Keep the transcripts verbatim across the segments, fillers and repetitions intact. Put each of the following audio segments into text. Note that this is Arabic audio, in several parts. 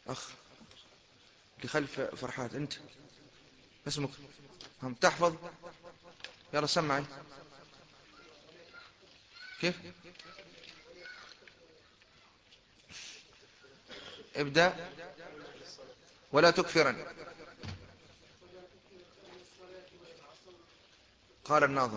أخ اللي خلف فرحات، أنت اسمك هم تحفظ؟ يلا سمعي. كيف؟ ابدأ. ولا تكفرن. قال الناظم.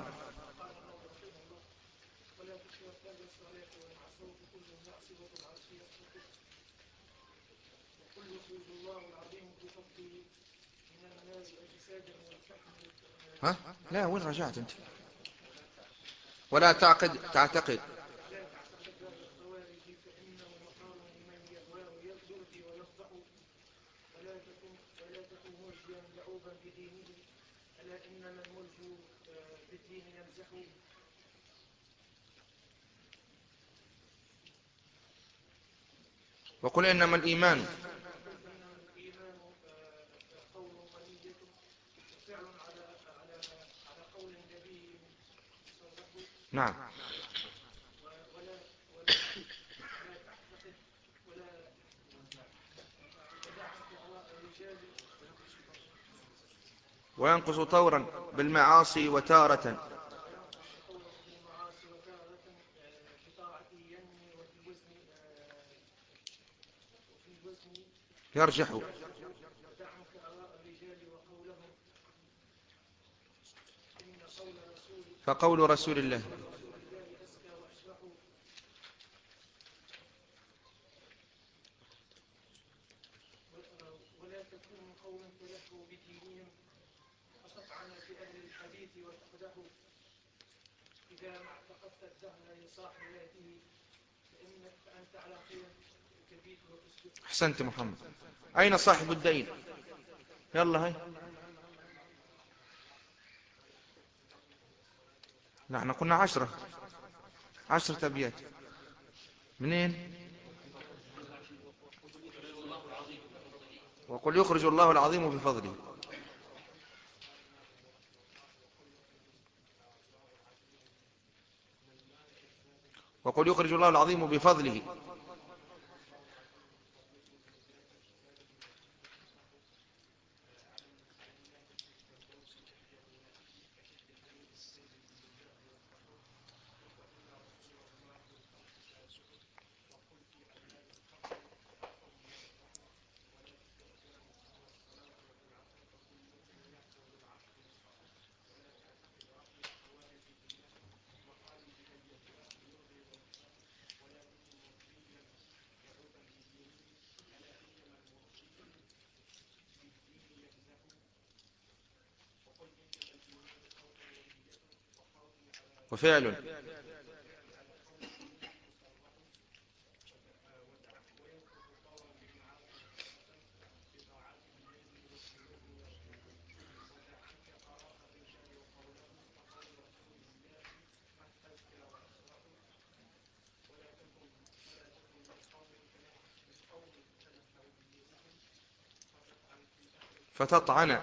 ها؟ لا، وين رجعت أنت؟ ولا تعقد تعتقد. وقل إنما الإيمان. نعم. وينقص طورا بالمعاصي وتارة. يرجح. فقول رسول الله. أحسنت محمد. أين صاحب الدين؟ يلا هاي. نحن كنا عشرة عشرة أبيات. منين؟ وقل يخرج الله العظيم بفضله. وقل يخرج الله العظيم بفضله. وفعل. فتطعن.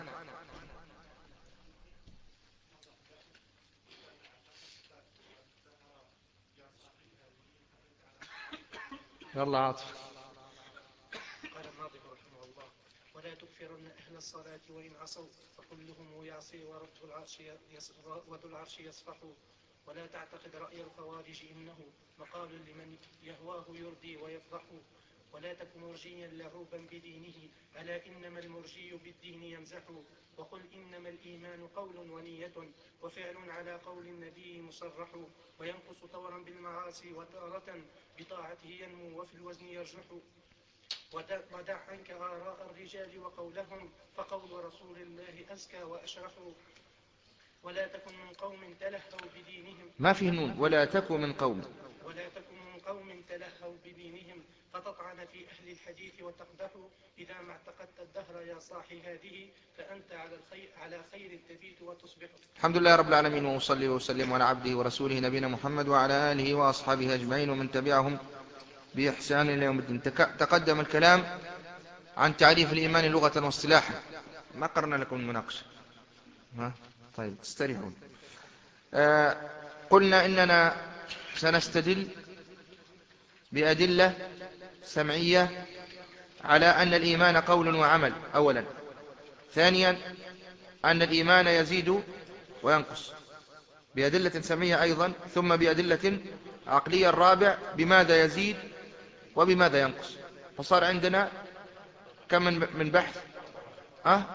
يلا عاطف. قال الناظم رحمه الله: ولا تكفرن أهل الصلاة وإن عصوا فكلهم يعصي ورب العرش وذو العرش يصفح. ولا تعتقد رأي الخوارج إنه مقال لمن يهواه يردي ويفضح. ولا تك مرجيا لعوبا بدينه ألا إنما المرجي بالدين يمزح. وقل إنما الإيمان قول ونية وفعل على قول النبي مصرح. وينقص طورا بالمعاصي وتارة بطاعته ينمو وفي الوزن يرجح. ودع عنك آراء الرجال وقولهم فقول رسول الله أزكى وأشرح. ولا تكن من قوم تلهوا بدينهم ما فيه نون. ولا تكن من قوم. ولا تكن من قوم تلهوا بدينهم فتطعن في أهل الحديث وتقدح. إذا ما اعتقدت الدهر يا صاحي هذه فأنت على الخير على خير تبيت وتصبح. الحمد لله رب العالمين، وأصلي وسلم على عبده ورسوله نبينا محمد وعلى آله وأصحابه أجمعين ومن تبعهم بإحسان إلى يوم الدين. تقدم الكلام عن تعريف الإيمان لغة واصطلاحا. ما قرنا لكم المناقشة. ها؟ طيب تستريحون. آه قلنا إننا سنستدل بأدلة سمعية على أن الإيمان قول وعمل أولا. ثانيا أن الإيمان يزيد وينقص بأدلة سمعية أيضا، ثم بأدلة عقلية. الرابع بماذا يزيد وبماذا ينقص. فصار عندنا كم من بحث؟ أه؟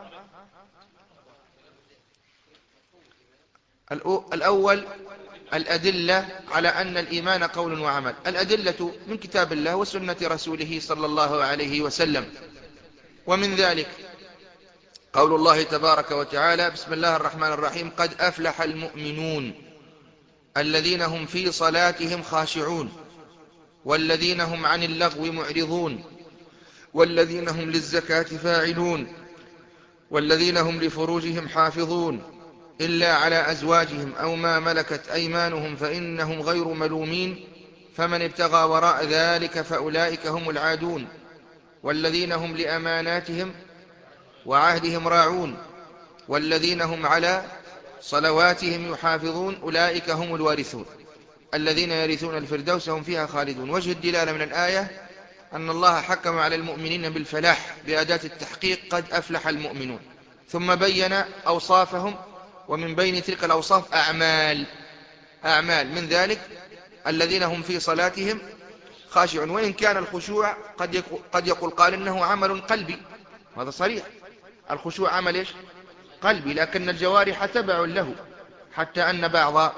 الأول الأدلة على أن الإيمان قول وعمل. الأدلة من كتاب الله وسنة رسوله صلى الله عليه وسلم. ومن ذلك قول الله تبارك وتعالى: بسم الله الرحمن الرحيم: قد أفلح المؤمنون الذين هم في صلاتهم خاشعون والذين هم عن اللغو معرضون والذين هم للزكاة فاعلون والذين هم لفروجهم حافظون إلا على أزواجهم أو ما ملكت أيمانهم فإنهم غير ملومين فمن ابتغى وراء ذلك فأولئك هم العادون والذين هم لأماناتهم وعهدهم راعون والذين هم على صلواتهم يحافظون أولئك هم الوارثون الذين يرثون الفردوس هم فيها خالدون. وجه الدلالة من الآية أن الله حكم على المؤمنين بالفلاح بأداة التحقيق: قد أفلح المؤمنون، ثم بين أوصافهم، ومن بين تلك الأوصاف أعمال أعمال من ذلك الذين هم في صلاتهم خاشعون. وإن كان الخشوع قد يقول, قد يقول قال إنه عمل قلبي، هذا صريح، الخشوع عمل إيش؟ قلبي، لكن الجوارح تبع له. حتى أن بعض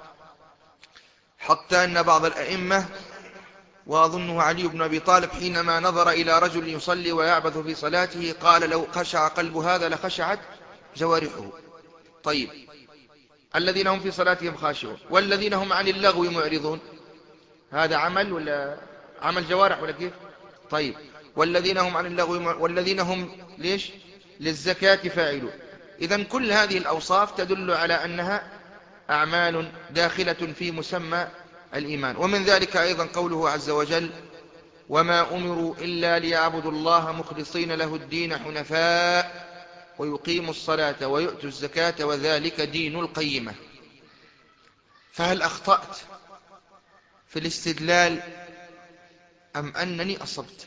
حتى أن بعض الأئمة، وأظنه علي بن أبي طالب، حينما نظر إلى رجل يصلي ويعبث في صلاته قال: لو خشع قلب هذا لخشعت جوارحه. طيب، الذين هم في صلاتهم خاشعون والذين هم عن اللغو معرضون، هذا عمل ولا عمل جوارح ولا كيف؟ طيب، والذين هم عن اللغو والذين هم ليش؟ للزكاة فاعلون. إذن كل هذه الأوصاف تدل على أنها أعمال داخلة في مسمى الإيمان. ومن ذلك أيضا قوله عز وجل: وما أمروا إلا ليعبدوا الله مخلصين له الدين حنفاء ويقيموا الصلاة ويؤتوا الزكاة وذلك دين القيمة. فهل أخطأت في الاستدلال أم أنني أصبت؟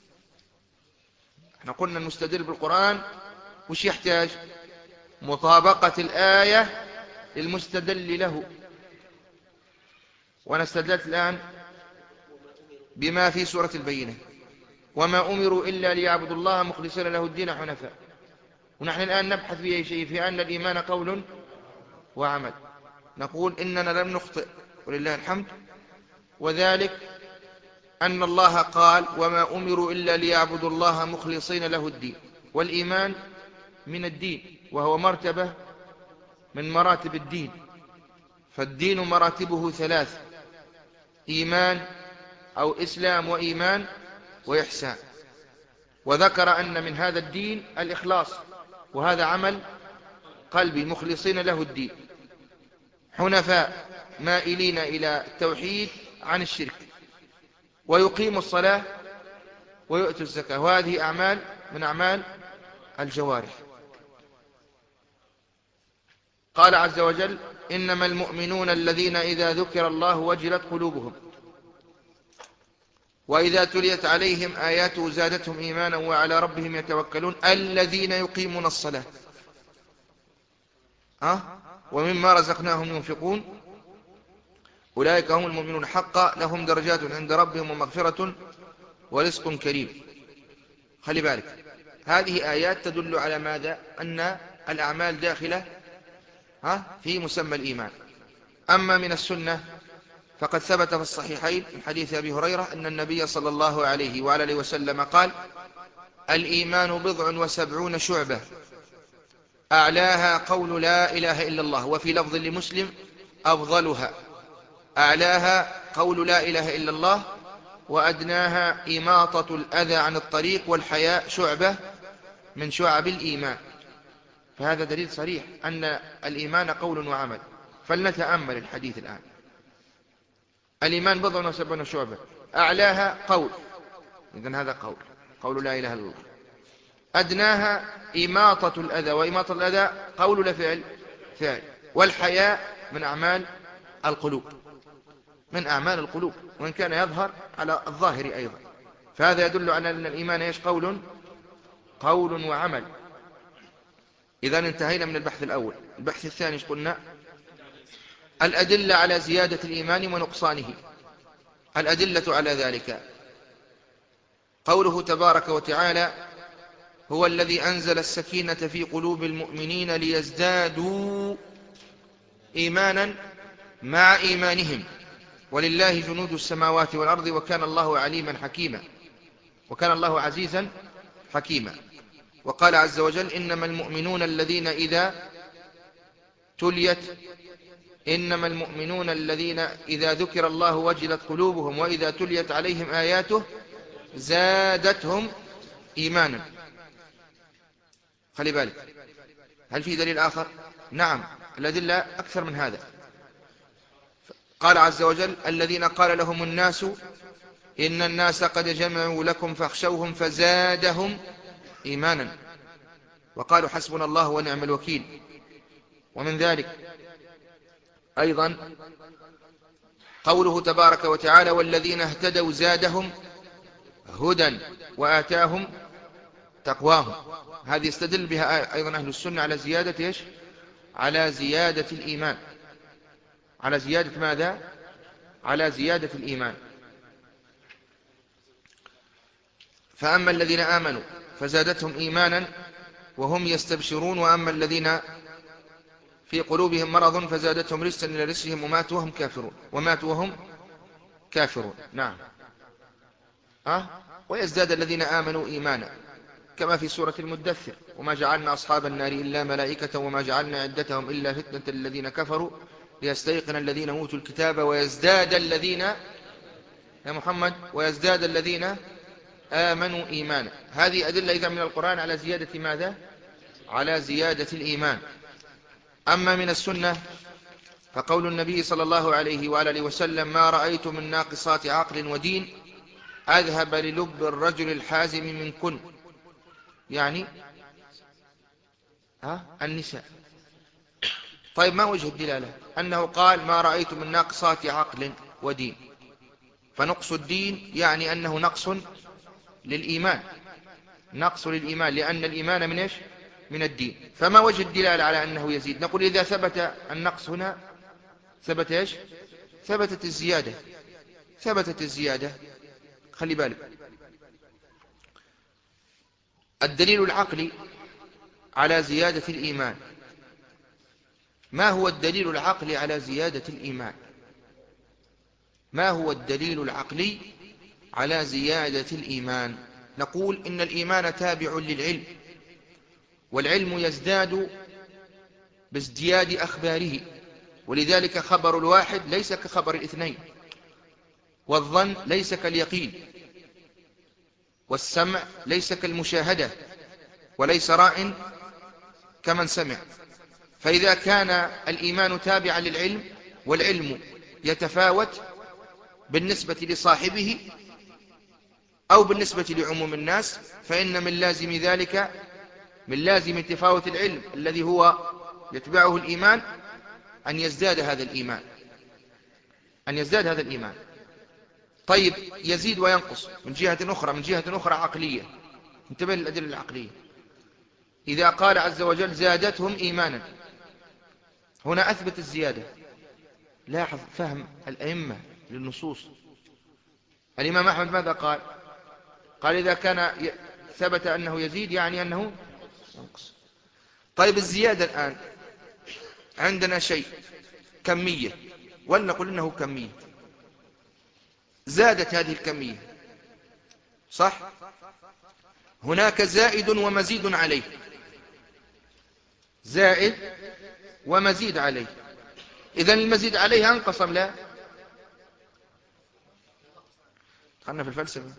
احنا قلنا المستدل بالقرآن وش يحتاج؟ مطابقة الآية للمستدل له. وأنا استدلت الآن بما في سورة البينة: وما أمروا إلا ليعبدوا الله مخلصين له الدين حنفاء. ونحن الآن نبحث في أي شيء؟ في أن الإيمان قول وعمل. نقول إننا لم نخطئ ولله الحمد، وذلك أن الله قال: وما أمروا إلا ليعبدوا الله مخلصين له الدين. والإيمان من الدين، وهو مرتبة من مراتب الدين. فالدين مراتبه ثلاث: إيمان أو إسلام وإيمان وإحسان. وذكر أن من هذا الدين الإخلاص، وهذا عمل قلبي، مخلصين له الدين حنفاء مائلين إلى التوحيد عن الشرك، ويقيم الصلاة ويؤتوا الزكاة، وهذه أعمال من أعمال الجوارح. قال عز وجل: إنما المؤمنون الذين إذا ذكر الله وجلت قلوبهم وإذا تليت عليهم آياته زادتهم إيمانا وعلى ربهم يتوكلون الذين يقيمون الصلاة أه؟ ومما رزقناهم ينفقون أولئك هم المؤمنون حقا لهم درجات عند ربهم ومغفرة ورزق كريم. خلي بالك، هذه آيات تدل على ماذا؟ أن الأعمال داخلة ها في مسمى الإيمان. أما من السنة فقد ثبت في الصحيحين من حديث أبي هريرة أن النبي صلى الله عليه وآله وسلم قال: الإيمان بضع وسبعون شعبة أعلاها قول لا إله إلا الله، وفي لفظ لمسلم: أفضلها أعلاها قول لا إله إلا الله وأدناها إماطة الأذى عن الطريق والحياء شعبة من شعب الإيمان. فهذا دليل صريح أن الإيمان قول وعمل. فلنتأمل الحديث الآن. الإيمان بضع وسبعون شعبة، أعلاها قول، إذن هذا قول قول لا إله إلا الله. أدناها إماطة الأذى، وإماطة الأذى قول لفعل فعل. والحياء من أعمال القلوب من أعمال القلوب، وإن كان يظهر على الظاهر أيضا. فهذا يدل على أن الإيمان إيش؟ قول قول وعمل. إذا انتهينا من البحث الأول. البحث الثاني إيش قلنا؟ الأدلة على زيادة الإيمان ونقصانه. الأدلة على ذلك قوله تبارك وتعالى: هو الذي أنزل السكينة في قلوب المؤمنين ليزدادوا إيمانا مع إيمانهم ولله جنود السماوات والأرض وكان الله عليما حكيما وكان الله عزيزا حكيما. وقال عز وجل: إنما المؤمنون الذين إذا تليت إنما المؤمنون الذين إذا ذكر الله وجلت قلوبهم وإذا تليت عليهم آياته زادتهم إيمانا. خلي بالك، هل في دليل آخر؟ نعم، الأدلة أكثر من هذا. قال عز وجل: الذين قال لهم الناس إن الناس قد جمعوا لكم فاخشوهم فزادهم إيمانا وقالوا حسبنا الله ونعم الوكيل. ومن ذلك أيضا قوله تبارك وتعالى: والذين اهتدوا زادهم هدى وآتاهم تقواهم. هذه يستدل بها أيضا أهل السنة على زيادة إيش؟ على زيادة الإيمان. على زيادة ماذا؟ على زيادة الإيمان. فأما الذين آمنوا فزادتهم إيمانا وهم يستبشرون وأما الذين في قلوبهم مرض فزادتهم رجسا إلى رجسهم وماتوا وهم كافرون وماتوا وهم كافرون. نعم. أه؟ ويزداد الذين آمنوا إيمانا كما في سورة المدثر: وما جعلنا أصحاب النار إلا ملائكة وما جعلنا عدتهم إلا فتنة الذين كفروا ليستيقن الذين أوتوا الكتاب ويزداد الذين يا محمد ويزداد الذين آمنوا إيمانا. هذه أدلة إذا من القرآن على زيادة ماذا؟ على زيادة الإيمان. أما من السنة فقول النبي صلى الله عليه وآله وسلم: ما رأيت من ناقصات عقل ودين أذهب للب الرجل الحازم منكن، يعني ها النساء. طيب ما وجه الدلالة؟ أنه قال: ما رأيت من ناقصات عقل ودين، فنقص الدين يعني أنه نقص للإيمان، نقص للإيمان، لأن الإيمان من إيش؟ من الدين. فما وجه الدلالة على أنه يزيد؟ نقول إذا ثبت النقص هنا ثبت إيش؟ ثبتت الزيادة، ثبتت الزيادة. خلي بالك، الدليل العقلي على زيادة الإيمان. ما هو الدليل العقلي على زيادة الإيمان؟ ما هو الدليل العقلي على زيادة الإيمان؟ نقول إن الإيمان تابع للعلم، والعلم يزداد بازدياد أخباره، ولذلك خبر الواحد ليس كخبر الاثنين، والظن ليس كاليقين، والسمع ليس كالمشاهدة، وليس راء كمن سمع. فإذا كان الإيمان تابعا للعلم والعلم يتفاوت بالنسبة لصاحبه أو بالنسبة لعموم الناس، فإن من لازم ذلك، من لازم تفاوت العلم الذي هو يتبعه الإيمان، أن يزداد هذا الإيمان، أن يزداد هذا الإيمان. طيب يزيد وينقص من جهة أخرى، من جهة أخرى عقلية. انتبه للأدلة العقلية. إذا قال عز وجل: زادتهم إيمانا، هنا أثبت الزيادة. لاحظ فهم الأئمة للنصوص. الإمام أحمد ماذا قال؟ قال: إذا كان ثبت أنه يزيد يعني أنه ينقص. طيب الزيادة الآن عندنا شيء كمية، ولنقل إنه كمية، زادت هذه الكمية، صح؟ هناك زائد ومزيد عليه، زائد ومزيد عليه. إذن المزيد عليه أنقص أم لا؟ خلنا في الفلسفة.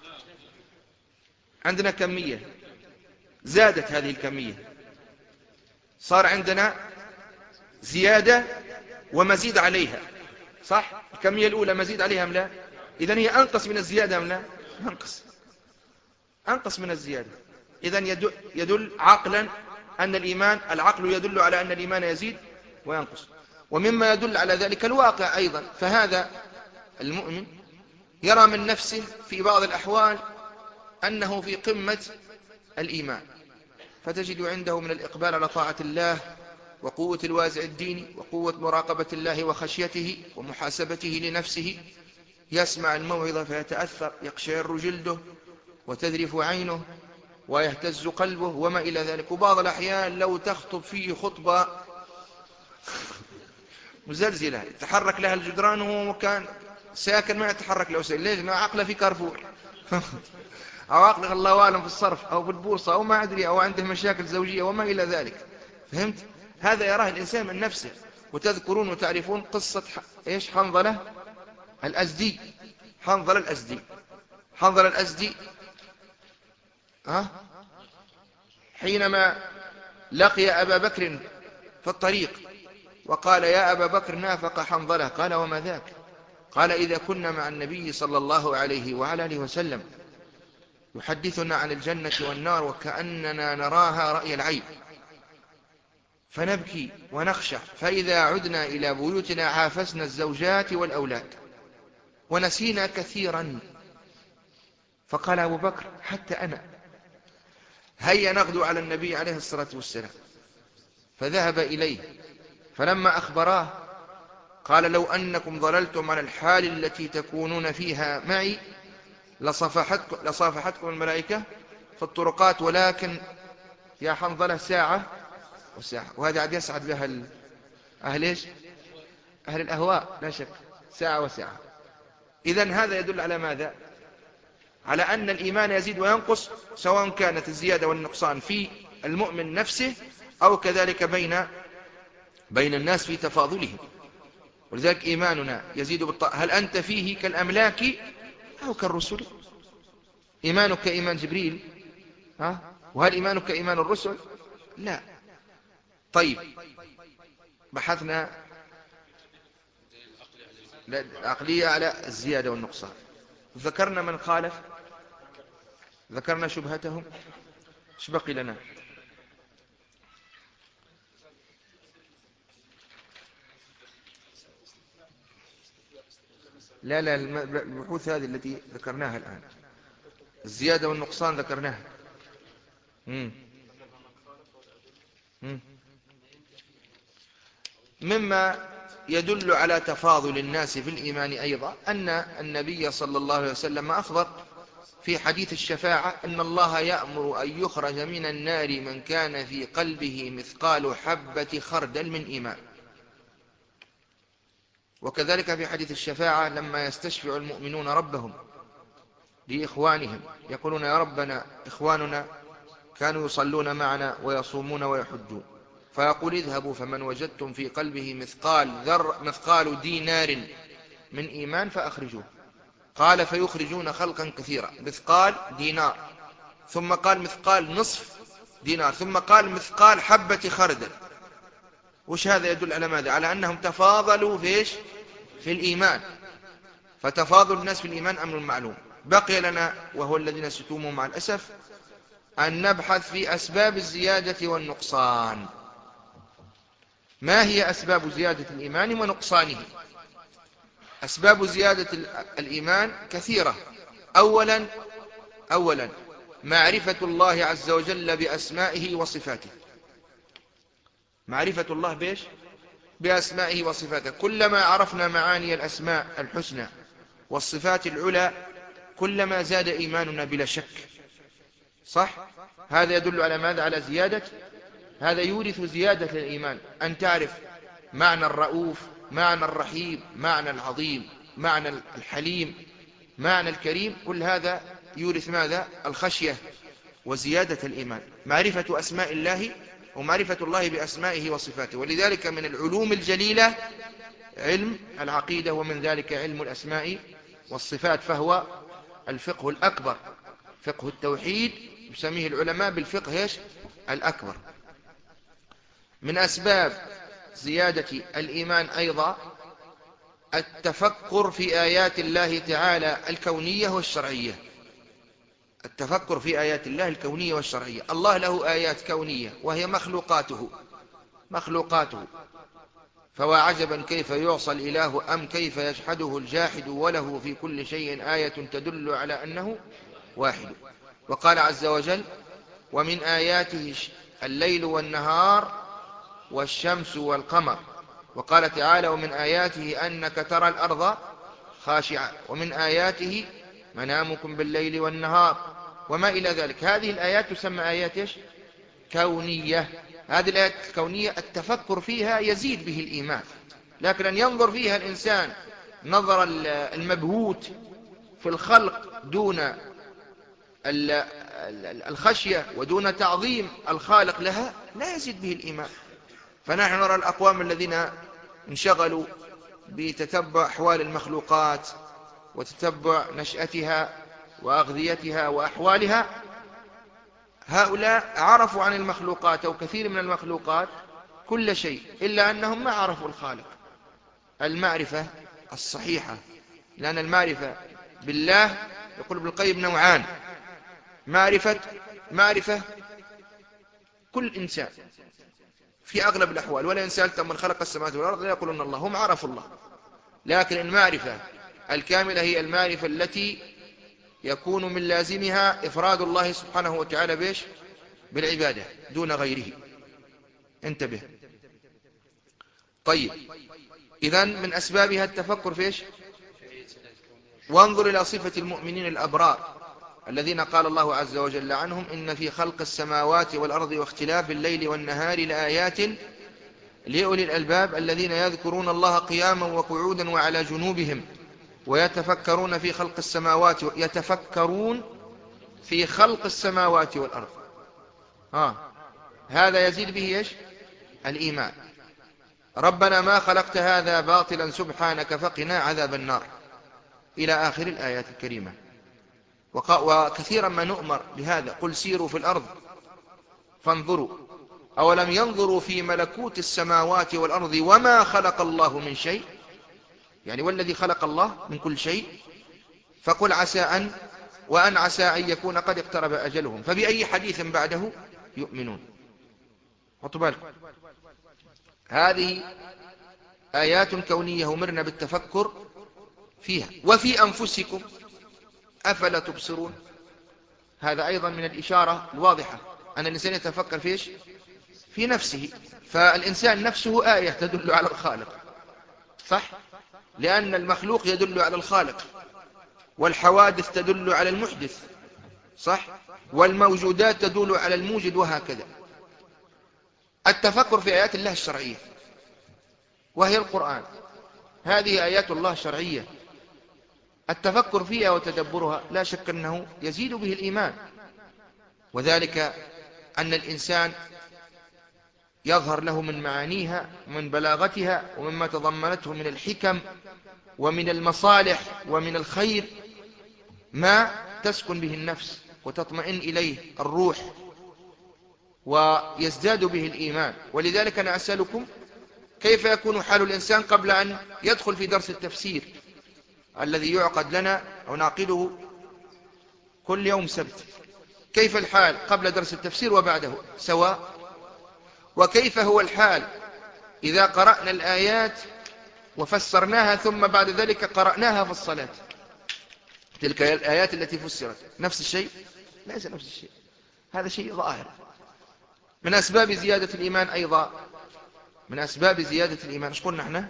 عندنا كمية، زادت هذه الكمية، صار عندنا زيادة ومزيد عليها، صح؟ الكمية الأولى مزيد عليها أم لا؟ إذن هي أنقص من الزيادة أم لا؟ أنقص، أنقص من الزيادة. إذن يدل, يدل عقلا أن الإيمان، العقل يدل على أن الإيمان يزيد وينقص. ومما يدل على ذلك الواقع أيضا. فهذا المؤمن يرى من نفسه في بعض الأحوال أنه في قمة الإيمان، فتجد عنده من الإقبال على طاعة الله وقوة الوازع الديني وقوة مراقبة الله وخشيته ومحاسبته لنفسه. يسمع الموعظة فيتأثر، يقشعر جلده وتذرف عينه ويهتز قلبه وما إلى ذلك. وبعض الأحيان لو تخطب فيه خطبة مزلزلة يتحرك لها الجدران وهو كان ساكن ما يتحرك له سيل. ليش؟ ما عقله في كارفور أو عقله الله أعلم في الصرف أو في البورصة أو ما أدري، أو عنده مشاكل زوجية وما إلى ذلك. فهمت؟ هذا يراه الإنسان من نفسه. وتذكرون وتعرفون قصة إيش حنظلة الأزدي. حنظلة الأزدي حنظلة الأزدي ها حينما لقي أبا بكر في الطريق وقال يا أبا بكر نافق حنظلة، قال وما ذاك؟ قال إذا كنا مع النبي صلى الله عليه وعلى آله وسلم يحدثنا عن الجنة والنار وكأننا نراها رأي العين، فنبكي ونخشع، فإذا عدنا إلى بيوتنا عافسنا الزوجات والأولاد ونسينا كثيرا. فقال أبو بكر حتى أنا، هيا نغدو على النبي عليه الصلاة والسلام. فذهب إليه، فلما أخبراه قال لو أنكم ظللتم على الحال التي تكونون فيها معي لصافحتكم, لصافحتكم الملائكة في الطرقات، ولكن يا حنظلة ساعة وساعة. وهذا عاد يسعد بها أهل إيش؟ أهل الأهواء لا شك، ساعة وساعة. إذن هذا يدل على ماذا؟ على أن الإيمان يزيد وينقص، سواء كانت الزيادة والنقصان في المؤمن نفسه أو كذلك بين بين الناس في تفاضلهم. ولذلك إيماننا يزيد بالطاعة. هل أنت فيه كالأملاك أو كالرسل؟ إيمانك إيمان جبريل؟ ها؟ وهل إيمانك إيمان الرسل؟ لا. طيب، بحثنا العقلية على الزيادة والنقصان، ذكرنا من خالف، ذكرنا شبهتهم. ايش بقي لنا؟ لا لا البحوث هذه التي ذكرناها الآن، الزيادة والنقصان ذكرناها. مم. مم. مما يدل على تفاضل الناس في الإيمان أيضا أن النبي صلى الله عليه وسلم أخبر في حديث الشفاعة أن الله يأمر أن يخرج من النار من كان في قلبه مثقال حبة خردل من إيمان. وكذلك في حديث الشفاعة لما يستشفع المؤمنون ربهم لإخوانهم يقولون يا ربنا إخواننا كانوا يصلون معنا ويصومون ويحجون، فيقول اذهبوا فمن وجدتم في قلبه مثقال ذر مثقال دينار من إيمان فأخرجوه. قال فيخرجون خلقا كثيرا، مثقال دينار، ثم قال مثقال نصف دينار، ثم قال مثقال حبة خردل. وش هذا يدل على ماذا؟ على أنهم تفاضلوا في إيش؟ في الإيمان. فتفاضل الناس في الإيمان أمر معلوم. بقي لنا وهو الذي نستومه مع الأسف أن نبحث في أسباب الزيادة والنقصان. ما هي أسباب زيادة الإيمان ونقصانه؟ أسباب زيادة الإيمان كثيرة. أولا أولا معرفة الله عز وجل بأسمائه وصفاته. معرفة الله بإيش؟ بأسمائه وصفاته. كلما عرفنا معاني الأسماء الحسنى والصفات العلى كلما زاد إيماننا بلا شك. صح؟ هذا يدل على ماذا؟ على زيادة، هذا يورث زيادة الإيمان. أن تعرف معنى الرؤوف، معنى الرحيم، معنى العظيم، معنى الحليم، معنى الكريم، كل هذا يورث ماذا؟ الخشية وزيادة الإيمان. معرفة أسماء الله ومعرفة الله بأسمائه وصفاته. ولذلك من العلوم الجليلة علم العقيدة، ومن ذلك علم الأسماء والصفات، فهو الفقه الأكبر، فقه التوحيد يسميه العلماء بالفقه إيش؟ الأكبر. من أسباب زيادة الإيمان أيضا التفكر في آيات الله تعالى الكونية والشرعية. التفكر في آيات الله الكونية والشرعية. الله له آيات كونية وهي مخلوقاته مخلوقاته فوعجبا كيف يعصى الإله أم كيف يجحده الجاحد وله في كل شيء آية تدل على أنه واحد. وقال عز وجل ومن آياته الليل والنهار والشمس والقمر. وقال تعالى ومن آياته أنك ترى الأرض خاشعة ومن آياته منامكم بالليل والنهار وما إلى ذلك. هذه الآيات تسمى آيات إيش؟ كونية. هذه الآيات الكونية التفكر فيها يزيد به الإيمان، لكن أن ينظر فيها الإنسان نظر المبهوت في الخلق دون الخشية ودون تعظيم الخالق لها لا يزيد به الإيمان. فنحن نرى الأقوام الذين انشغلوا بتتبع أحوال المخلوقات وتتبع نشأتها وأغذيتها وأحوالها، هؤلاء عرفوا عن المخلوقات أو كثير من المخلوقات كل شيء إلا أنهم ما عرفوا الخالق المعرفة الصحيحة. لأن المعرفة بالله يقول ابن القيم نوعان: معرفة معرفة كل إنسان في أغلب الأحوال، ولا إن سألتم من خلق السماوات والأرض لا يقولون الله، هم عرفوا الله. لكن المعرفة الكاملة هي المعرفة التي يكون من لازمها إفراد الله سبحانه وتعالى بيش بالعبادة دون غيره. انتبه. طيب، إذن من أسبابها التفكر فيش. وانظر إلى صفة المؤمنين الأبرار الذين قال الله عز وجل عنهم إن في خلق السماوات والأرض واختلاف الليل والنهار لآيات لأولي الألباب الذين يذكرون الله قياما وقعودا وعلى جنوبهم ويتفكرون في خلق السماوات يتفكرون في خلق السماوات والأرض. ها هذا يزيد به إيش؟ الإيمان. ربنا ما خلقت هذا باطلا سبحانك فقنا عذاب النار إلى آخر الآيات الكريمة. وكثيرا ما نؤمر بهذا: قل سيروا في الأرض فانظروا أولم ينظروا في ملكوت السماوات والأرض وما خلق الله من شيء، يعني والذي خلق الله من كل شيء. فقل عسى أن وأن عسى أن يكون قد اقترب أجلهم فبأي حديث بعده يؤمنون. حطوا بالكم، هذه آيات كونية أمرنا بالتفكر فيها. وفي أنفسكم أفلا تبصرون، هذا أيضا من الإشارة الواضحة أن الإنسان يتفكر فيش في نفسه. فالإنسان نفسه آية تدل على الخالق، صح؟ لأن المخلوق يدل على الخالق، والحوادث تدل على المحدث، صح؟ والموجودات تدل على الموجد، وهكذا. التفكر في آيات الله الشرعية وهي القرآن، هذه آيات الله الشرعية، التفكر فيها وتدبرها لا شك أنه يزيد به الإيمان. وذلك أن الإنسان يظهر له من معانيها ومن بلاغتها ومما تضمنته من الحكم ومن المصالح ومن الخير ما تسكن به النفس وتطمئن إليه الروح ويزداد به الإيمان. ولذلك أنا أسألكم كيف يكون حال الإنسان قبل أن يدخل في درس التفسير الذي يعقد لنا أو نعقده كل يوم سبت؟ كيف الحال قبل درس التفسير وبعده سواء؟ وكيف هو الحال إذا قرأنا الآيات وفسرناها ثم بعد ذلك قرأناها في الصلاة؟ تلك الآيات التي فسرت نفس الشيء؟ ليس نفس الشيء، هذا شيء ظاهر. من أسباب زيادة الإيمان أيضا، من أسباب زيادة الإيمان ايش قلنا احنا؟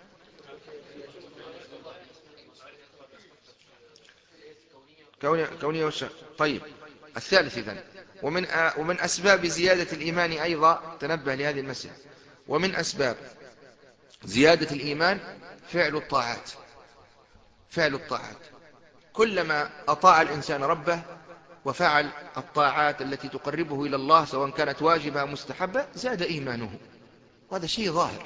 كونية, كونية والشرع. طيب، الثالث إذن ومن, ومن أسباب زيادة الإيمان أيضا، تنبه لهذه المسألة، ومن أسباب زيادة الإيمان فعل الطاعات. فعل الطاعات، كلما أطاع الإنسان ربه وفعل الطاعات التي تقربه إلى الله سواء كانت واجبة مستحبة زاد إيمانه، وهذا شيء ظاهر.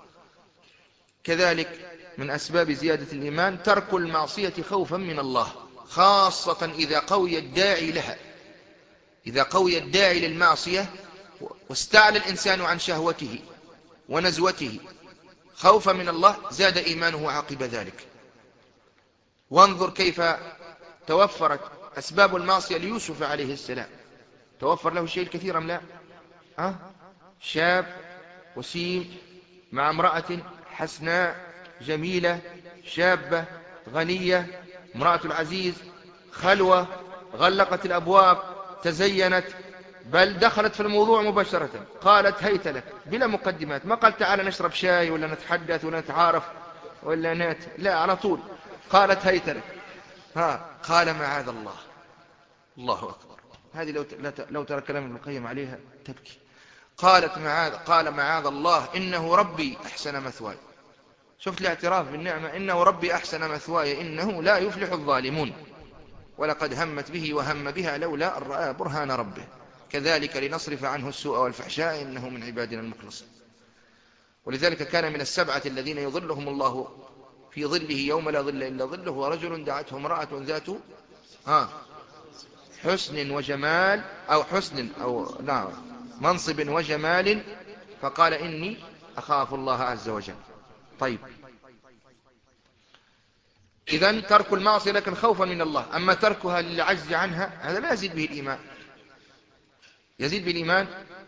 كذلك من أسباب زيادة الإيمان ترك المعصية خوفا من الله، خاصة إذا قوي الداعي لها. إذا قوي الداعي للمعصية واستعلى الإنسان عن شهوته ونزوته خوفا من الله زاد إيمانه عقب ذلك. وانظر كيف توفرت أسباب المعصية ليوسف عليه السلام، توفر له شيء كثير أم لا؟ أه؟ شاب وسيم مع امرأة حسناء جميلة شابة غنية، امرأة العزيز، خلوة، غلقت الأبواب، تزينت، بل دخلت في الموضوع مباشرة. قالت هيت لك بلا مقدمات، ما قال تعال نشرب شاي ولا نتحدث ولا نتعارف ولا نات، لا، على طول قالت هيت لك. ها قال معاذ الله. الله أكبر. هذه لو لو ترى كلام ابن القيم عليها تبكي. قالت معاذ قال معاذ الله إنه ربي أحسن مثواي. شفت الاعتراف بالنعمة، إنه ربي أحسن مثواي إنه لا يفلح الظالمون، ولقد همت به وهم بها لولا أن رأى برهان ربه، كذلك لنصرف عنه السوء والفحشاء إنه من عبادنا المخلصين. ولذلك كان من السبعة الذين يظلهم الله في ظله يوم لا ظل إلا ظله، ورجل دعته امرأة ذات ها حسن وجمال أو حسن أو نعم منصب وجمال، فقال إني أخاف الله عز وجل. طيب، إذن ترك المعصية لكن خوفا من الله، أما تركها للعجز عنها هذا لا يزيد به الإيمان، يزيد بالإيمان.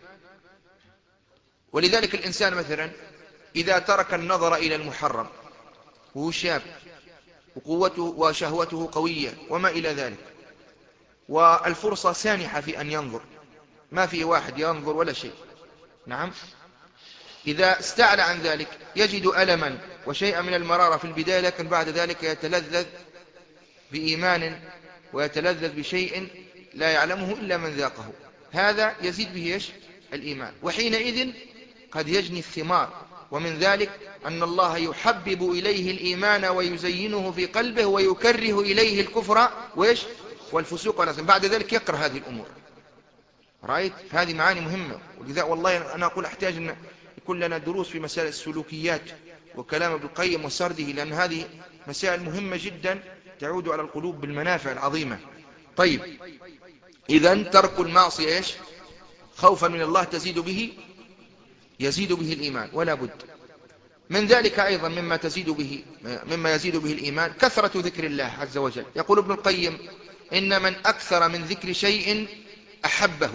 ولذلك الإنسان مثلا إذا ترك النظر إلى المحرم وهو شاب وقوته وشهوته قوية وما إلى ذلك، والفرصة سانحة في أن ينظر، ما في واحد ينظر ولا شيء، نعم، إذا استعلى عن ذلك يجد ألما وشيئا من المرارة في البداية، لكن بعد ذلك يتلذذ بإيمان ويتلذذ بشيء لا يعلمه إلا من ذاقه، هذا يزيد به إيش؟ الإيمان. وحينئذ قد يجني الثمار، ومن ذلك أن الله يحبب إليه الإيمان ويزينه في قلبه ويكره إليه الكفر وإيش؟ والفسوق والعصيان، بعد ذلك يكره هذه الأمور. رأيت؟ هذه معاني مهمة. ولذا والله أنا أقول أحتاج أن يكون لنا دروس في مسائل السلوكيات وكلام ابن القيم وسرده، لأن هذه مسائل مهمة جدا تعود على القلوب بالمنافع العظيمة. طيب، إذن ترك المعصية إيش؟ خوفا من الله تزيد به يزيد به الإيمان ولا بد. من ذلك أيضا مما تزيد به مما يزيد به الإيمان كثرة ذكر الله عز وجل. يقول ابن القيم إن من أكثر من ذكر شيء أحبه،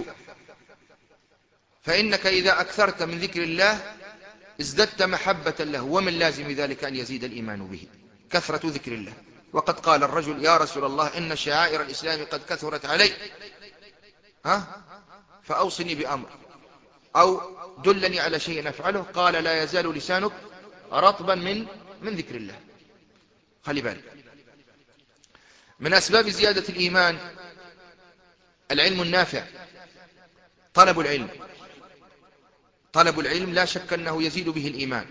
فإنك إذا أكثرت من ذكر الله ازددت محبة له، ومن لازم ذلك أن يزيد الإيمان به كثرة ذكر الله. وقد قال الرجل يا رسول الله إن شعائر الإسلام قد كثرت علي، ها فأوصني بأمر أو دلني على شيء نفعله. قال لا يزال لسانك رطبا من من ذكر الله. خلي بالك، من أسباب زيادة الإيمان العلم النافع، طلب العلم. طلب العلم لا شك أنه يزيد به الإيمان،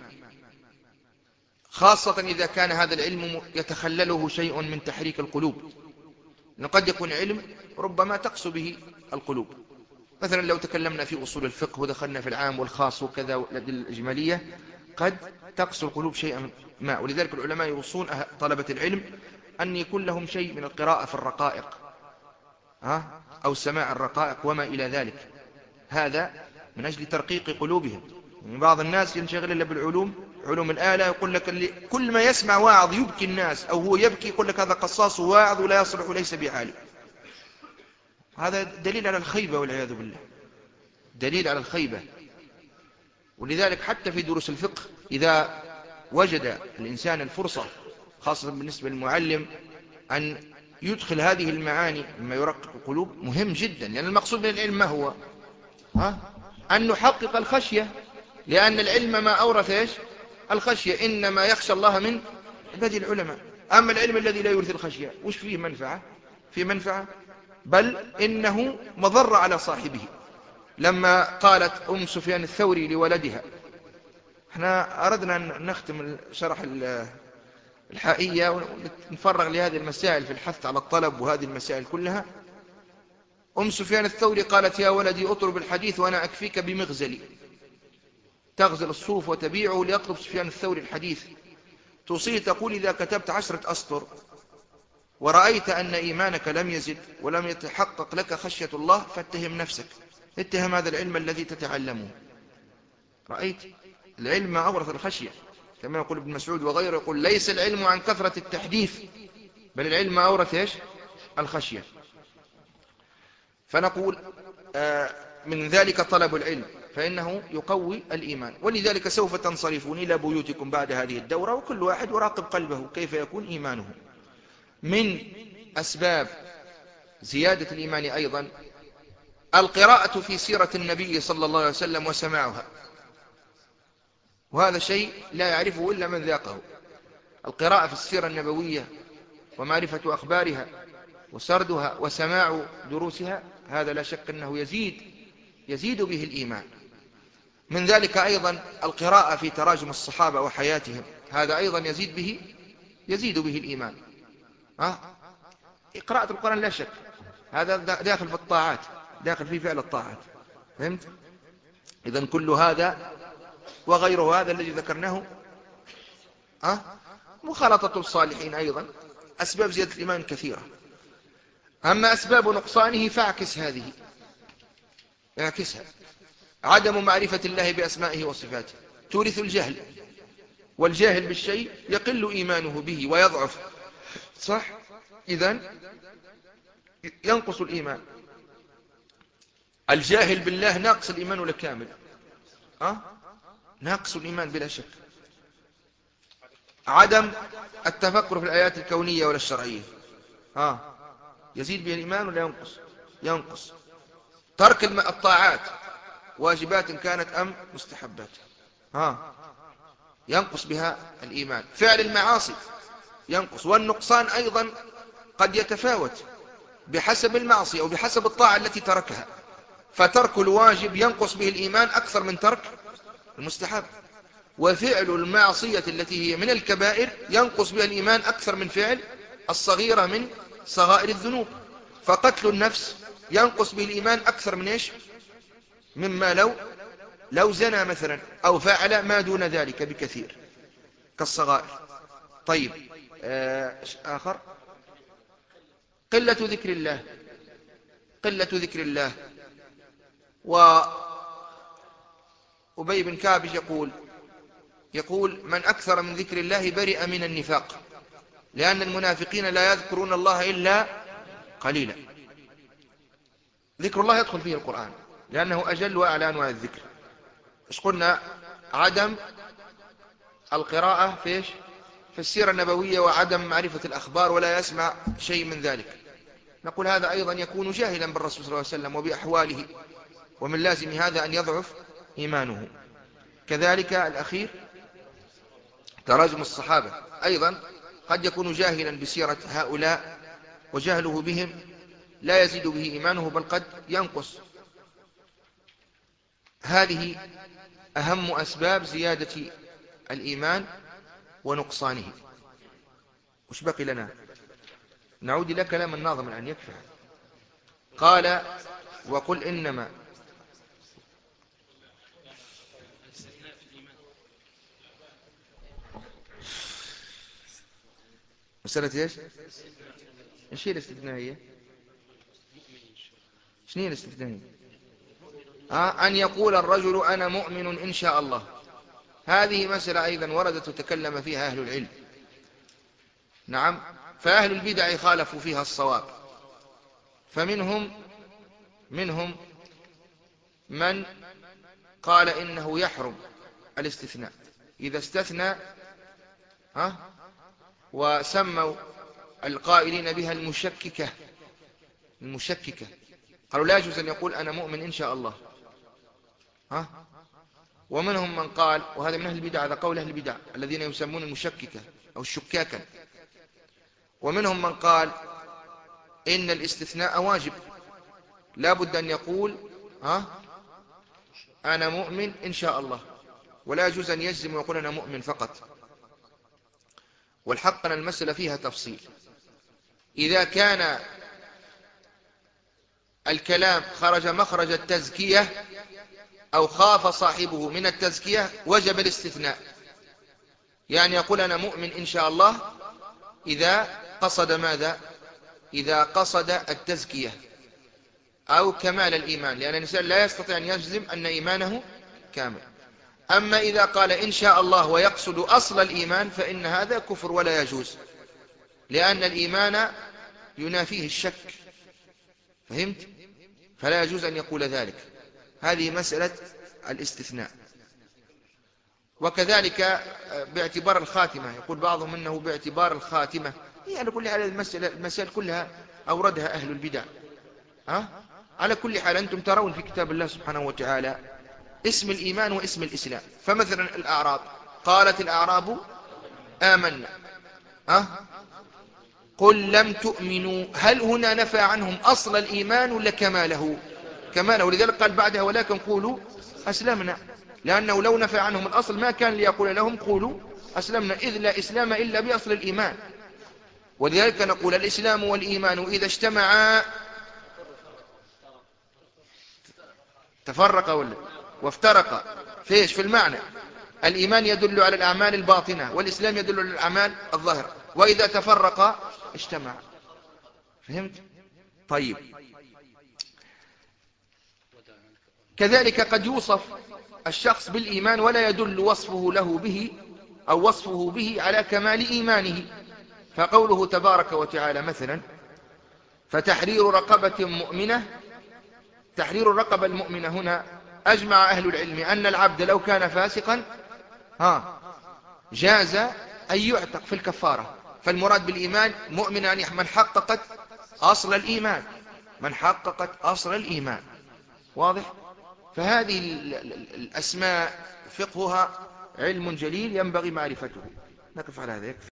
خاصة إذا كان هذا العلم يتخلله شيء من تحريك القلوب. قد يكون علم ربما تقسو به القلوب، مثلا لو تكلمنا في أصول الفقه ودخلنا في العام والخاص وكذا والأدلة الإجمالية قد تقسو القلوب شيئا ما. ولذلك العلماء يوصون طلبة العلم أن يكون لهم شيء من القراءة في الرقائق، ها أو سماع الرقائق وما إلى ذلك، هذا من أجل ترقيق قلوبهم. يعني بعض الناس ينشغل إلا بالعلوم، علوم الآلة، يقول لك اللي كل ما يسمع واعظ يبكي الناس أو هو يبكي يقول لك هذا قصاص واعظ ولا يصلح وليس بعالم. هذا دليل على الخيبة والعياذ بالله، دليل على الخيبة. ولذلك حتى في دروس الفقه إذا وجد الإنسان الفرصة خاصة بالنسبة للمعلم أن يدخل هذه المعاني مما يرقق القلوب مهم جدا، لأن المقصود من العلم ما هو؟ ها؟ أن نحقق الخشية، لأن العلم ما أورث إيش؟ الخشية. إنما يخشى الله من عباد العلماء. أما العلم الذي لا يورث الخشية وش فيه منفعة؟ فيه منفعة، بل إنه مضر على صاحبه. لما قالت أم سفيان الثوري لولدها، احنا أردنا أن نختم شرح الحائية ونفرغ لهذه المسائل في الحث على الطلب وهذه المسائل كلها. أم سفيان الثوري قالت يا ولدي اطلب الحديث وأنا أكفيك بمغزلي. تغزل الصوف وتبيعه ليطلب سفيان الثوري الحديث. توصيه تقول إذا كتبت عشرة أسطر ورأيت أن إيمانك لم يزد ولم يتحقق لك خشية الله فاتهم نفسك، اتهم هذا العلم الذي تتعلمه. رأيت؟ العلم ما أورث الخشية، كما يقول ابن مسعود وغيره، يقول ليس العلم عن كثرة التحديث بل العلم ما أورث إيش؟ الخشية. فنقول آه من ذلك طلب العلم، فإنه يقوي الإيمان. ولذلك سوف تنصرفون إلى بيوتكم بعد هذه الدورة وكل واحد يراقب قلبه كيف يكون إيمانه. من أسباب زيادة الإيمان أيضا القراءة في سيرة النبي صلى الله عليه وسلم وسماعها، وهذا شيء لا يعرفه إلا من ذاقه. القراءة في السيرة النبوية ومعرفة أخبارها وسردها وسماع دروسها، هذا لا شك أنه يزيد يزيد به الإيمان. من ذلك أيضا القراءة في تراجم الصحابة وحياتهم، هذا أيضا يزيد به يزيد به الإيمان. أه؟ قراءة القرآن لا شك هذا داخل في الطاعات، داخل في فعل الطاعات. فهمت؟ إذن كل هذا وغيره هذا الذي ذكرناه أه؟ مخالطة الصالحين أيضا أسباب زيادة الإيمان كثيرة. أما أسباب نقصانه فاعكس هذه، اعكسها. عدم معرفة الله بأسمائه وصفاته تورث الجهل، والجاهل بالشيء يقل إيمانه به ويضعف، صح؟ إذن ينقص الإيمان. الجاهل بالله ناقص الإيمان ولا كامل؟ أه؟ ناقص الإيمان بلا شك. عدم التفكر في الآيات الكونية ولا الشرعية، أه؟ يزيد به الإيمان ولا ينقص؟ ينقص. ترك الطاعات واجبات كانت أم مستحبات، ها، ينقص بها الإيمان. فعل المعاصي ينقص. والنقصان أيضا قد يتفاوت بحسب المعصية وبحسب الطاعة التي تركها، فترك الواجب ينقص به الإيمان أكثر من ترك المستحب، وفعل المعصية التي هي من الكبائر ينقص بها الإيمان أكثر من فعل الصغيرة من صغائر الذنوب. فقتل النفس ينقص به الإيمان أكثر من إيش؟ مما لو لو زنى مثلا أو فعل ما دون ذلك بكثير كالصغائر. طيب، آه آخر قلة ذكر الله، قلة ذكر الله. وأبي بن كعب يقول يقول من أكثر من ذكر الله برئ من النفاق، لأن المنافقين لا يذكرون الله إلا قليلا. ذكر الله يدخل فيه القرآن لأنه أجل وأعلى أنواع الذكر. إيش قلنا؟ عدم القراءة فيش في السيرة النبوية وعدم معرفة الأخبار ولا يسمع شيء من ذلك. نقول هذا أيضا يكون جاهلا بالرسول صلى الله عليه وسلم وبأحواله، ومن لازم هذا أن يضعف إيمانه. كذلك الأخير تراجم الصحابة أيضا قد يكون جاهلا بسيرة هؤلاء، وجهله بهم لا يزيد به إيمانه بل قد ينقص. هذه أهم أسباب زيادة الإيمان ونقصانه. وش بقي لنا؟ نعود إلى كلام الناظم الآن يكفي. قال وقل إنما مسألة إيش؟ إيش هي الاستثنائية؟ شنو هي الاستثنائية؟ آه أن يقول الرجل أنا مؤمن إن شاء الله. هذه مسألة أيضا وردت وتكلم فيها أهل العلم. نعم، فأهل البدع خالفوا فيها الصواب، فمنهم منهم من قال إنه يحرم الاستثناء إذا استثنى، ها، وسموا القائلين بها المشككة المشككة قالوا لا يجوز أن يقول أنا مؤمن إن شاء الله، ها. ومنهم من قال، وهذا من أهل البدع، هذا قول أهل البدع الذين يسمون المشككة أو الشكاكا، ومنهم من قال إن الاستثناء واجب، لا بد أن يقول ها أنا مؤمن إن شاء الله، ولا يجوز أن يجزم ويقول أنا مؤمن فقط. والحق أن المسألة فيها تفصيل. إذا كان الكلام خرج مخرج التزكية أو خاف صاحبه من التزكية وجب الاستثناء، يعني يقول أنا مؤمن إن شاء الله إذا قصد ماذا؟ إذا قصد التزكية أو كمال الإيمان، لأن الإنسان لا يستطيع أن يجزم أن إيمانه كامل. أما إذا قال إن شاء الله ويقصد أصل الإيمان فإن هذا كفر ولا يجوز، لأن الإيمان ينافيه الشك. فهمت؟ فلا يجوز أن يقول ذلك. هذه مسألة الاستثناء. وكذلك باعتبار الخاتمة، يقول بعضهم إنه باعتبار الخاتمة. يعني كل هذه المسألة المسائل كلها أوردها أهل البدع ها؟ على كل حال أنتم ترون في كتاب الله سبحانه وتعالى اسم الإيمان واسم الإسلام. فمثلا الأعراب، قالت الأعراب آمنا، ها؟ قل لم تؤمنوا، هل هنا نفى عنهم أصل الإيمان ولا كماله؟ كماله، ولذلك قال بعدها ولكن قولوا أسلمنا، لأنه لو نفى عنهم الأصل ما كان ليقول لهم قولوا أسلمنا، إذ لا إسلام إلا بأصل الإيمان. ولذلك نقول الإسلام والإيمان إذا اجتمعا تفرق ولا وافترق، فيش في المعنى. الإيمان يدل على الأعمال الباطنة، والإسلام يدل على الأعمال الظاهرة، وإذا تفرق اجتمع. فهمت؟ طيب، كذلك قد يوصف الشخص بالإيمان ولا يدل وصفه له به أو وصفه به على كمال إيمانه. فقوله تبارك وتعالى مثلا فتحرير رقبة مؤمنة، تحرير الرقبة المؤمنة هنا أجمع أهل العلم أن العبد لو كان فاسقا ها جاز أن يعتق في الكفارة. فالمراد بالإيمان مؤمن يعني من حققت أصل الإيمان، من حققت أصل الإيمان. واضح؟ فهذه الأسماء فقهها علم جليل ينبغي معرفته. نقف على هذا، يكفي.